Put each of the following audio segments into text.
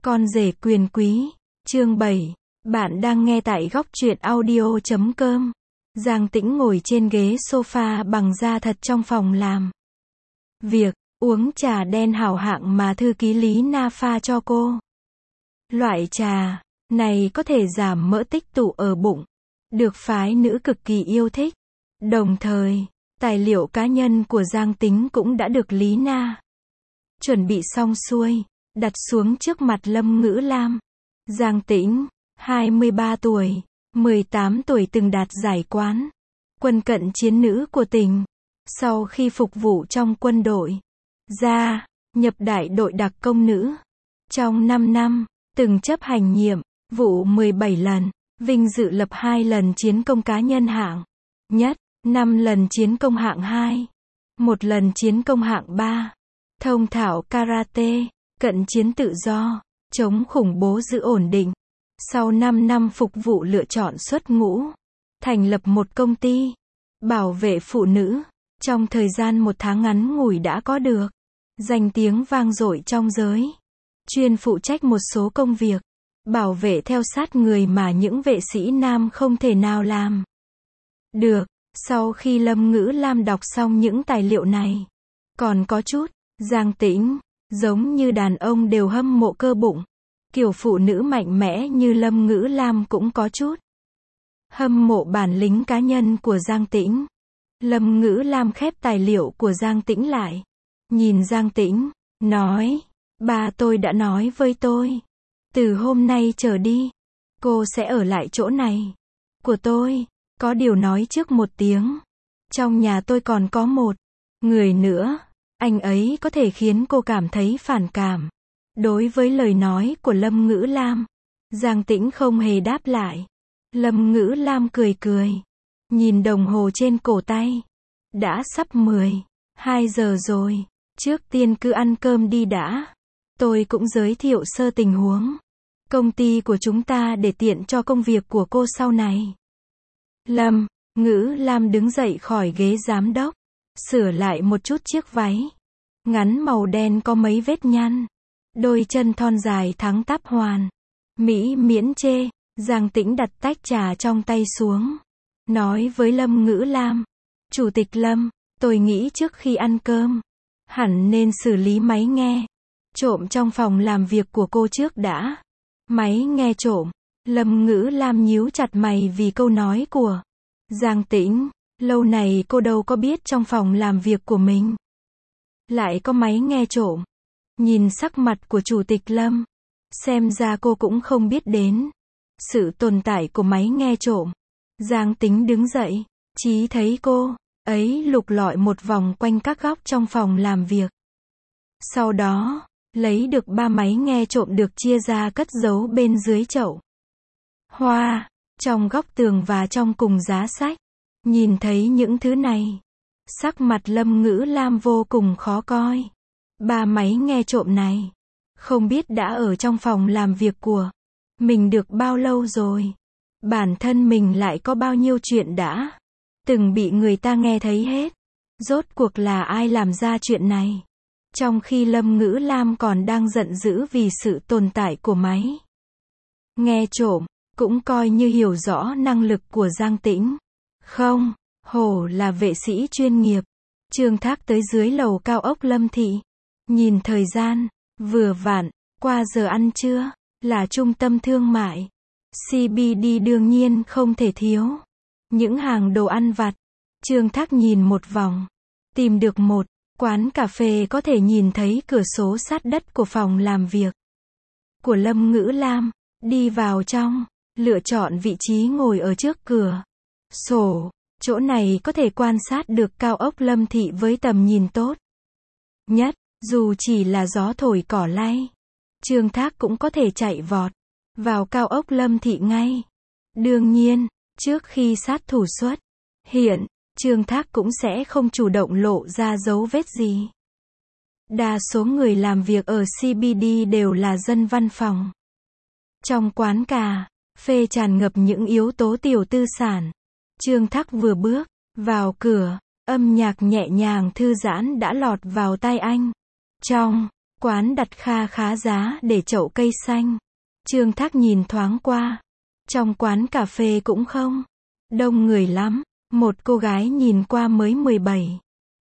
Con rể quyền quý, chương 7. Bạn đang nghe tại góc truyện audio.com. Giang Tĩnh ngồi trên ghế sofa bằng da thật trong phòng làm việc, uống trà đen hảo hạng mà thư ký Lý Na pha cho cô. Loại trà này có thể giảm mỡ tích tụ ở bụng, được phái nữ cực kỳ yêu thích. Đồng thời, tài liệu cá nhân của Giang Tĩnh cũng đã được Lý Na chuẩn bị xong xuôi, đặt xuống trước mặt Lâm Ngữ Lam. Giang Tĩnh, 23 tuổi, 18 tuổi từng đạt giải quán quân cận chiến nữ của tỉnh. Sau khi phục vụ trong quân đội, gia nhập đại đội đặc công nữ. Trong 5 năm, từng chấp hành nhiệm vụ 17 lần, vinh dự lập 2 lần chiến công cá nhân hạng nhất, 5 lần chiến công hạng 2, 1 lần chiến công hạng 3. Thông thạo karate, cận chiến tự do, chống khủng bố giữ ổn định. Sau 5 năm phục vụ lựa chọn xuất ngũ, thành lập một công ty bảo vệ phụ nữ. Trong thời gian 1 tháng ngắn ngủi đã có được danh tiếng vang dội trong giới, chuyên phụ trách một số công việc bảo vệ theo sát người mà những vệ sĩ nam không thể nào làm được. Sau khi Lâm Ngữ Lam đọc xong những tài liệu này, còn có chút, Giang Tĩnh, giống như đàn ông đều hâm mộ cơ bụng. Kiểu phụ nữ mạnh mẽ như Lâm Ngữ Lam cũng có chút hâm mộ bản lĩnh cá nhân của Giang Tĩnh. Lâm Ngữ Lam khép tài liệu của Giang Tĩnh lại, nhìn Giang Tĩnh, nói, ba tôi đã nói với tôi, từ hôm nay trở đi, cô sẽ ở lại chỗ này của tôi. Có điều nói trước một tiếng, trong nhà tôi còn có một người nữa, anh ấy có thể khiến cô cảm thấy phản cảm. Đối với lời nói của Lâm Ngữ Lam, Giang Tĩnh không hề đáp lại. Lâm Ngữ Lam cười cười, nhìn đồng hồ trên cổ tay, đã sắp 12 giờ rồi, trước tiên cứ ăn cơm đi đã. Tôi cũng giới thiệu sơ tình huống công ty của chúng ta để tiện cho công việc của cô sau này. Lâm Ngữ Lam đứng dậy khỏi ghế giám đốc, sửa lại một chút chiếc váy ngắn màu đen có mấy vết nhăn, đôi chân thon dài thẳng tắp hoàn mỹ miễn chê. Giang Tĩnh đặt tách trà trong tay xuống, nói với Lâm Ngữ Lam, Chủ tịch Lâm, tôi nghĩ trước khi ăn cơm, hẳn nên xử lý máy nghe trộm trong phòng làm việc của cô trước đã. Máy nghe trộm? Lâm Ngữ Lam nhíu chặt mày vì câu nói của Giang Tĩnh. Lâu này cô đâu có biết trong phòng làm việc của mình lại có máy nghe trộm. Nhìn sắc mặt của Chủ tịch Lâm, xem ra cô cũng không biết đến sự tồn tại của máy nghe trộm. Giang Tĩnh đứng dậy, chỉ thấy cô ấy lục lọi một vòng quanh các góc trong phòng làm việc. Sau đó, lấy được 3 máy nghe trộm được chia ra cất giấu bên dưới chậu hoa, trong góc tường và trong cùng giá sách. Nhìn thấy những thứ này, sắc mặt Lâm Ngữ Lam vô cùng khó coi. 3 máy nghe trộm này, không biết đã ở trong phòng làm việc của mình được bao lâu rồi. Bản thân mình lại có bao nhiêu chuyện đã từng bị người ta nghe thấy hết. Rốt cuộc là ai làm ra chuyện này? Trong khi Lâm Ngữ Lam còn đang giận dữ vì sự tồn tại của máy nghe trộm, cũng coi như hiểu rõ năng lực của Giang Tĩnh. Không hổ là vệ sĩ chuyên nghiệp. Trương Thác tới dưới lầu cao ốc Lâm Thị, nhìn thời gian, vừa vặn qua giờ ăn trưa, là trung tâm thương mại CBD đương nhiên không thể thiếu những hàng đồ ăn vặt. Trương Thác nhìn một vòng, tìm được một quán cà phê có thể nhìn thấy cửa sổ sát đất của phòng làm việc của Lâm Ngữ Lam. Đi vào trong, lựa chọn vị trí ngồi ở trước cửa sổ. Chỗ này có thể quan sát được cao ốc Lâm Thị với tầm nhìn tốt nhất. Dù chỉ là gió thổi cỏ lay, Trương Thác cũng có thể chạy vọt vào cao ốc Lâm Thị ngay. Đương nhiên, trước khi sát thủ xuất hiện, Trương Thác cũng sẽ không chủ động lộ ra dấu vết gì. Đa số người làm việc ở CBD đều là dân văn phòng. Trong quán cà phê tràn ngập những yếu tố tiểu tư sản. Trương Thác vừa bước vào cửa, âm nhạc nhẹ nhàng thư giãn đã lọt vào tai anh. Trong Quán đặt kha khá giá để chậu cây xanh. Trương Thác nhìn thoáng qua. Trong quán cà phê cũng không đông người lắm. Một cô gái nhìn qua mới 17,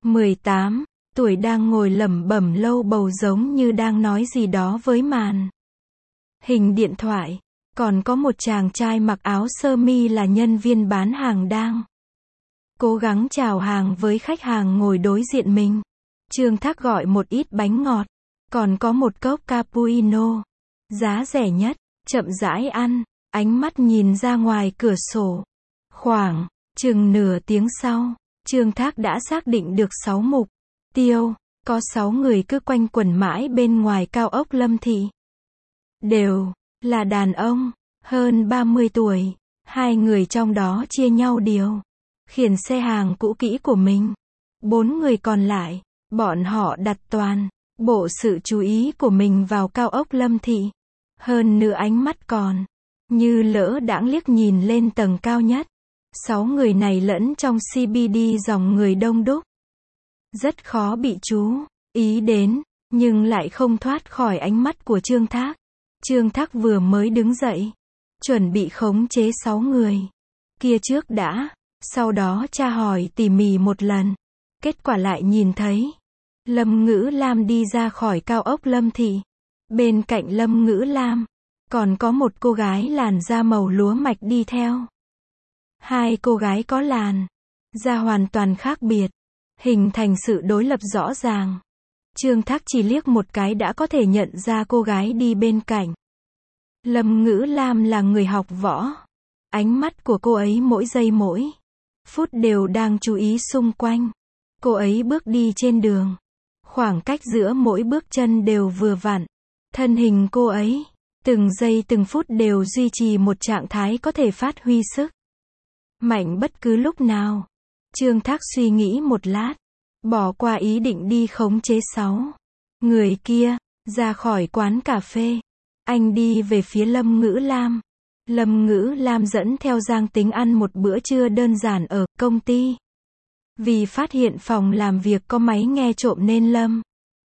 18 tuổi đang ngồi lẩm bẩm lâu bầu giống như đang nói gì đó với màn hình điện thoại. Còn có một chàng trai mặc áo sơ mi là nhân viên bán hàng đang cố gắng chào hàng với khách hàng ngồi đối diện mình. Trương Thác gọi một ít bánh ngọt. Còn có một cốc cappuccino. Giá rẻ nhất. Chậm rãi ăn. Ánh mắt nhìn ra ngoài cửa sổ. Khoảng chừng nửa tiếng sau, Trương Thác đã xác định được 6 mục tiêu. Có 6 người cứ quanh quẩn mãi bên ngoài cao ốc Lâm Thị. Đều là đàn ông, hơn 30 tuổi. 2 người trong đó chia nhau điều khiển xe hàng cũ kỹ của mình. 4 người còn lại, bọn họ đặt toàn bộ sự chú ý của mình vào cao ốc Lâm Thị. Hơn nữa ánh mắt còn như lỡ đãng liếc nhìn lên tầng cao nhất. 6 người này lẫn trong CBD dòng người đông đúc. Rất khó bị chú ý đến, nhưng lại không thoát khỏi ánh mắt của Trương Thác. Trương Thác vừa mới đứng dậy, chuẩn bị khống chế 6 người kia trước đã, sau đó tra hỏi tỉ mỉ một lần. Kết quả lại nhìn thấy Lâm Ngữ Lam đi ra khỏi cao ốc Lâm Thị. Bên cạnh Lâm Ngữ Lam, còn có một cô gái làn da màu lúa mạch đi theo. 2 cô gái có làn da hoàn toàn khác biệt, hình thành sự đối lập rõ ràng. Trương Thác chỉ liếc một cái đã có thể nhận ra cô gái đi bên cạnh Lâm Ngữ Lam là người học võ. Ánh mắt của cô ấy mỗi giây mỗi phút đều đang chú ý xung quanh. Cô ấy bước đi trên đường. Khoảng cách giữa mỗi bước chân đều vừa vặn. Thân hình cô ấy, từng giây từng phút đều duy trì một trạng thái có thể phát huy sức mạnh bất cứ lúc nào. Trương Thác suy nghĩ một lát, bỏ qua ý định đi khống chế 6 người kia, ra khỏi quán cà phê. Anh đi về phía Lâm Ngữ Lam. Lâm Ngữ Lam dẫn theo Giang Tính ăn một bữa trưa đơn giản ở công ty. Vì phát hiện phòng làm việc có máy nghe trộm nên Lâm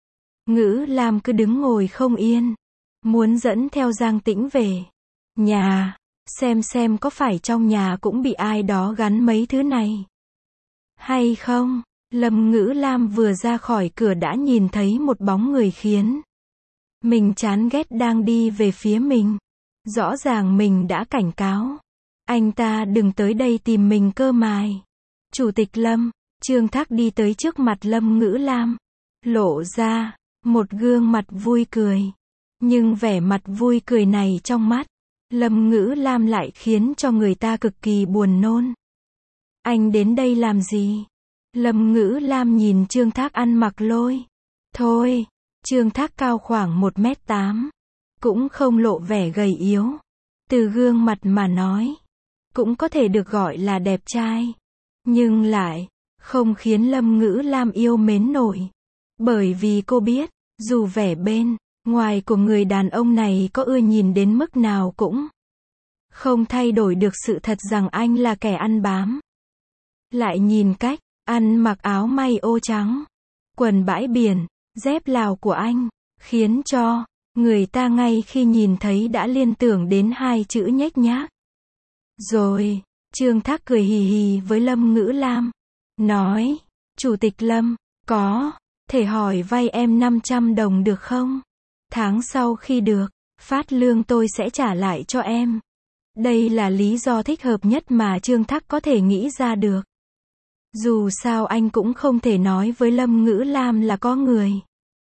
Ngữ Lam cứ đứng ngồi không yên, muốn dẫn theo Giang Tĩnh về nhà, xem có phải trong nhà cũng bị ai đó gắn mấy thứ này hay không. Lâm Ngữ Lam vừa ra khỏi cửa đã nhìn thấy một bóng người khiến mình chán ghét đang đi về phía mình. Rõ ràng mình đã cảnh cáo anh ta đừng tới đây tìm mình cơ mài. Chủ tịch Lâm. Trương Thác đi tới trước mặt Lâm Ngữ Lam, lộ ra một gương mặt vui cười. Nhưng vẻ mặt vui cười này trong mắt Lâm Ngữ Lam lại khiến cho người ta cực kỳ buồn nôn. Anh đến đây làm gì? Lâm Ngữ Lam nhìn Trương Thác ăn mặc lôi thôi. Trương Thác cao khoảng 1m8, cũng không lộ vẻ gầy yếu. Từ gương mặt mà nói, cũng có thể được gọi là đẹp trai. Nhưng lại không khiến Lâm Ngữ Lam yêu mến nổi. Bởi vì cô biết, dù vẻ bên ngoài của người đàn ông này có ưa nhìn đến mức nào cũng không thay đổi được sự thật rằng anh là kẻ ăn bám. Lại nhìn cách ăn mặc áo may ô trắng, quần bãi biển, dép Lào của anh, khiến cho người ta ngay khi nhìn thấy đã liên tưởng đến 2 chữ nhếch nhác. Rồi, Trương Thác cười hì hì với Lâm Ngữ Lam, nói, Chủ tịch Lâm, có thể hỏi vay em 500 đồng được không? Tháng sau khi được phát lương tôi sẽ trả lại cho em. Đây là lý do thích hợp nhất mà Trương Thác có thể nghĩ ra được. Dù sao anh cũng không thể nói với Lâm Ngữ Lam là có người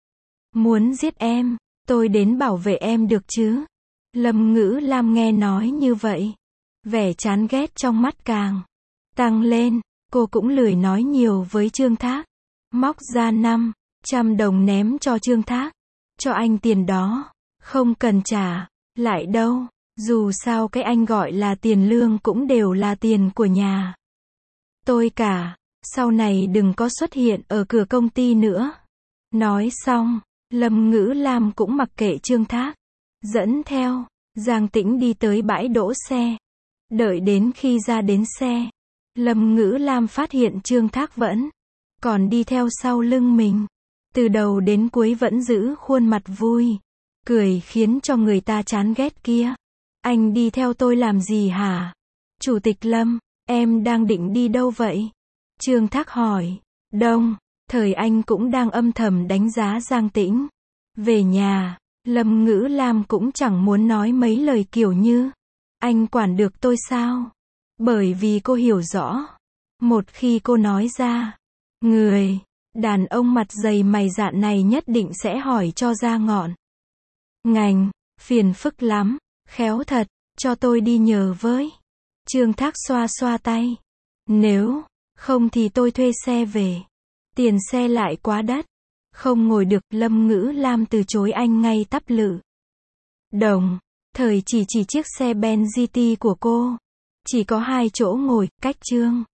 muốn giết em, tôi đến bảo vệ em được chứ. Lâm Ngữ Lam nghe nói như vậy, vẻ chán ghét trong mắt càng tăng lên. Cô cũng lười nói nhiều với Trương Thác, móc ra 500 đồng ném cho Trương Thác. Cho anh tiền đó, không cần trả lại đâu. Dù sao cái anh gọi là tiền lương cũng đều là tiền của nhà tôi cả. Sau này đừng có xuất hiện ở cửa công ty nữa. Nói xong, Lâm Ngữ Lam cũng mặc kệ Trương Thác, dẫn theo Giang Tĩnh đi tới bãi đỗ xe. Đợi đến khi ra đến xe, Lâm Ngữ Lam phát hiện Trương Thác vẫn còn đi theo sau lưng mình. Từ đầu đến cuối vẫn giữ khuôn mặt vui, cười khiến cho người ta chán ghét kia. Anh đi theo tôi làm gì hả? Chủ tịch Lâm, em đang định đi đâu vậy? Trương Thác hỏi. Đông, thời anh cũng đang âm thầm đánh giá Giang Tĩnh. Về nhà, Lâm Ngữ Lam cũng chẳng muốn nói mấy lời kiểu như, anh quản được tôi sao? Bởi vì cô hiểu rõ, một khi cô nói ra, người đàn ông mặt dày mày dạn này nhất định sẽ hỏi cho ra ngọn ngành, phiền phức lắm, khéo thật, cho tôi đi nhờ với. Trương Thác xoa xoa tay. Nếu không thì tôi thuê xe về. Tiền xe lại quá đắt. Không ngồi được, Lâm Ngữ Lam từ chối anh ngay tắp lự. Đồng thời chỉ chiếc xe Ben GT của cô. Chỉ có 2 chỗ ngồi, cách Trương